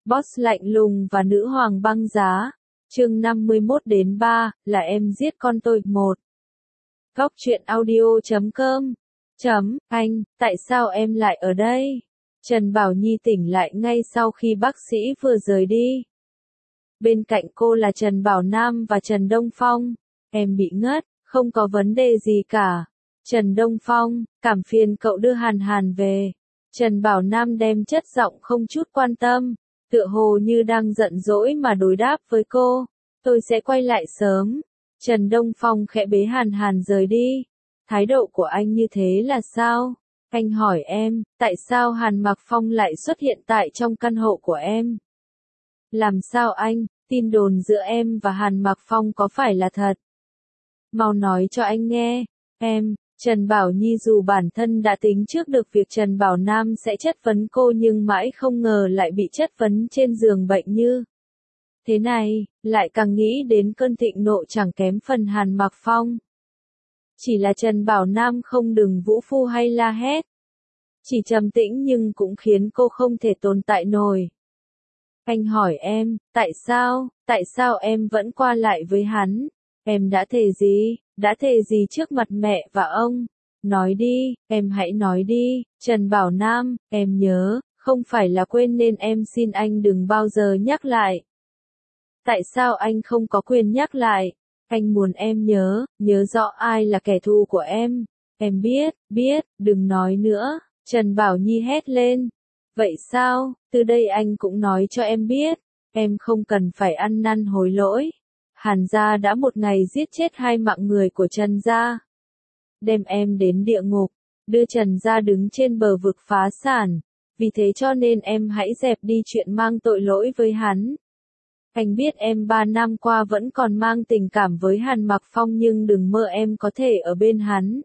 Boss lạnh lùng và nữ hoàng băng giá. Chương 51-3, là em giết con tôi. 1. Góc truyện audio.com. Anh, tại sao em lại ở đây? Trần Bảo Nhi tỉnh lại ngay sau khi bác sĩ vừa rời đi. Bên cạnh cô là Trần Bảo Nam và Trần Đông Phong. Em bị ngất, không có vấn đề gì cả. Trần Đông Phong, cảm phiền cậu đưa Hàn Hàn về. Trần Bảo Nam đem chất giọng không chút quan tâm, tựa hồ như đang giận dỗi mà đối đáp với cô. Tôi sẽ quay lại sớm. Trần Đông Phong khẽ bế Hàn Hàn rời đi. Thái độ của anh như thế là sao? Anh hỏi em, tại sao Hàn Mặc Phong lại xuất hiện tại trong căn hộ của em? Làm sao anh, tin đồn giữa em và Hàn Mặc Phong có phải là thật? Mau nói cho anh nghe. Trần Bảo Nhi dù bản thân đã tính trước được việc Trần Bảo Nam sẽ chất vấn cô nhưng mãi không ngờ lại bị chất vấn trên giường bệnh như thế này, lại càng nghĩ đến cơn thịnh nộ chẳng kém phần Hàn Mặc Phong. Chỉ là Trần Bảo Nam không đừng vũ phu hay la hét. Chỉ trầm tĩnh nhưng cũng khiến cô không thể tồn tại nổi. Anh hỏi em, tại sao em vẫn qua lại với hắn? Em đã thề gì trước mặt mẹ và ông? Nói đi, em hãy nói đi. Trần Bảo Nam, em nhớ, không phải là quên nên em xin anh đừng bao giờ nhắc lại. Tại sao anh không có quyền nhắc lại? Anh muốn em nhớ rõ ai là kẻ thù của em. Em biết, đừng nói nữa. Trần Bảo Nhi hét lên. Vậy sao, từ đây anh cũng nói cho em biết. Em không cần phải ăn năn hối lỗi. Hàn gia đã một ngày giết chết 2 mạng người của Trần gia. Đem em đến địa ngục, đưa Trần gia đứng trên bờ vực phá sản. Vì thế cho nên em hãy dẹp đi chuyện mang tội lỗi với hắn. Anh biết em 3 năm qua vẫn còn mang tình cảm với Hàn Mặc Phong nhưng đừng mơ em có thể ở bên hắn.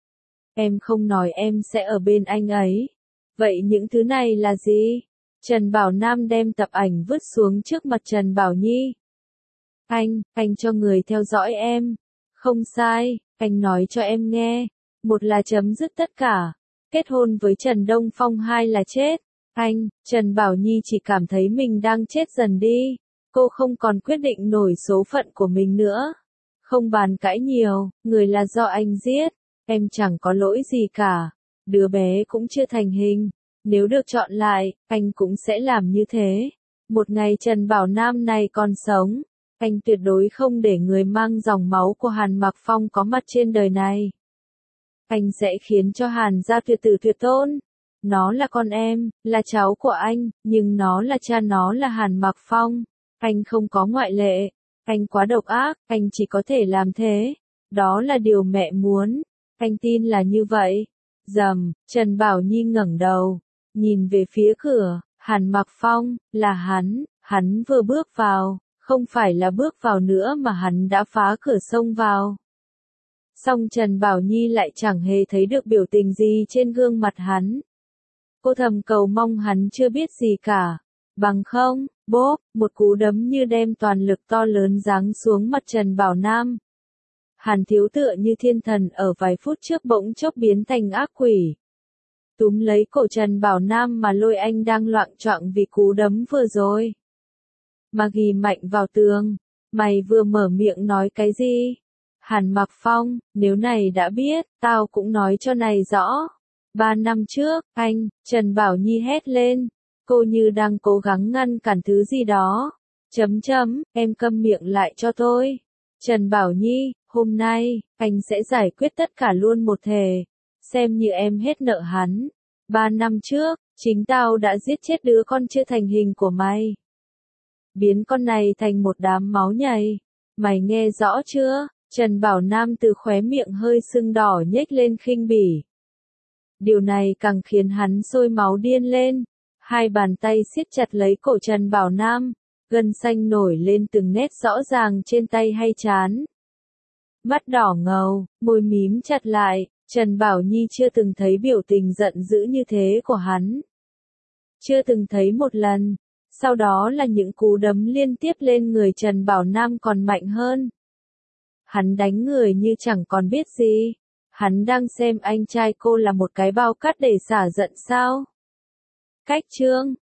Em không nói em sẽ ở bên anh ấy. Vậy những thứ này là gì? Trần Bảo Nam đem tập ảnh vứt xuống trước mặt Trần Bảo Nhi. Anh cho người theo dõi em. Không sai, anh nói cho em nghe. 1 là chấm dứt tất cả. Kết hôn với Trần Đông Phong. 2 là chết. Trần Bảo Nhi chỉ cảm thấy mình đang chết dần đi. Cô không còn quyết định nổi số phận của mình nữa. Không bàn cãi nhiều, người là do anh giết. Em chẳng có lỗi gì cả. Đứa bé cũng chưa thành hình. Nếu được chọn lại, anh cũng sẽ làm như thế. Một ngày Trần Bảo Nam này còn sống, anh tuyệt đối không để người mang dòng máu của Hàn Mặc Phong có mặt trên đời này. Anh sẽ khiến cho Hàn gia tuyệt tử tuyệt tôn. Nó là con em, là cháu của anh, nhưng nó là cha nó là Hàn Mặc Phong. Anh không có ngoại lệ. Anh quá độc ác, anh chỉ có thể làm thế. Đó là điều mẹ muốn. Anh tin là như vậy. Trần Bảo Nhi ngẩng đầu, nhìn về phía cửa. Hàn Mặc Phong, là hắn vừa bước vào, không phải là bước vào nữa mà hắn đã phá cửa xông vào. Song Trần Bảo Nhi lại chẳng hề thấy được biểu tình gì trên gương mặt hắn. Cô thầm cầu mong hắn chưa biết gì cả. Bằng không, bốp, một cú đấm như đem toàn lực to lớn giáng xuống mặt Trần Bảo Nam. Hàn Thiếu tựa như thiên thần ở vài phút trước bỗng chốc biến thành ác quỷ. Túm lấy cổ Trần Bảo Nam mà lôi anh đang loạng choạng vì cú đấm vừa rồi. Mà ghì mạnh vào tường. Mày vừa mở miệng nói cái gì? Hàn Mặc Phong, nếu này đã biết, tao cũng nói cho này rõ. 3 năm trước, Trần Bảo Nhi hét lên. Cô như đang cố gắng ngăn cản thứ gì đó. Em câm miệng lại cho tôi. Trần Bảo Nhi, hôm nay, anh sẽ giải quyết tất cả luôn một thể. Xem như em hết nợ hắn. 3 năm trước, chính tao đã giết chết đứa con chưa thành hình của mày. Biến con này thành một đám máu nhầy. Mày nghe rõ chưa? Trần Bảo Nam từ khóe miệng hơi sưng đỏ nhếch lên khinh bỉ. Điều này càng khiến hắn sôi máu điên lên. 2 bàn tay siết chặt lấy cổ Trần Bảo Nam, gân xanh nổi lên từng nét rõ ràng trên tay hay trán. Mắt đỏ ngầu, môi mím chặt lại, Trần Bảo Nhi chưa từng thấy biểu tình giận dữ như thế của hắn. Chưa từng thấy một lần. Sau đó là những cú đấm liên tiếp lên người Trần Bảo Nam còn mạnh hơn. Hắn đánh người như chẳng còn biết gì. Hắn đang xem anh trai cô là một cái bao cát để xả giận sao? Cách chương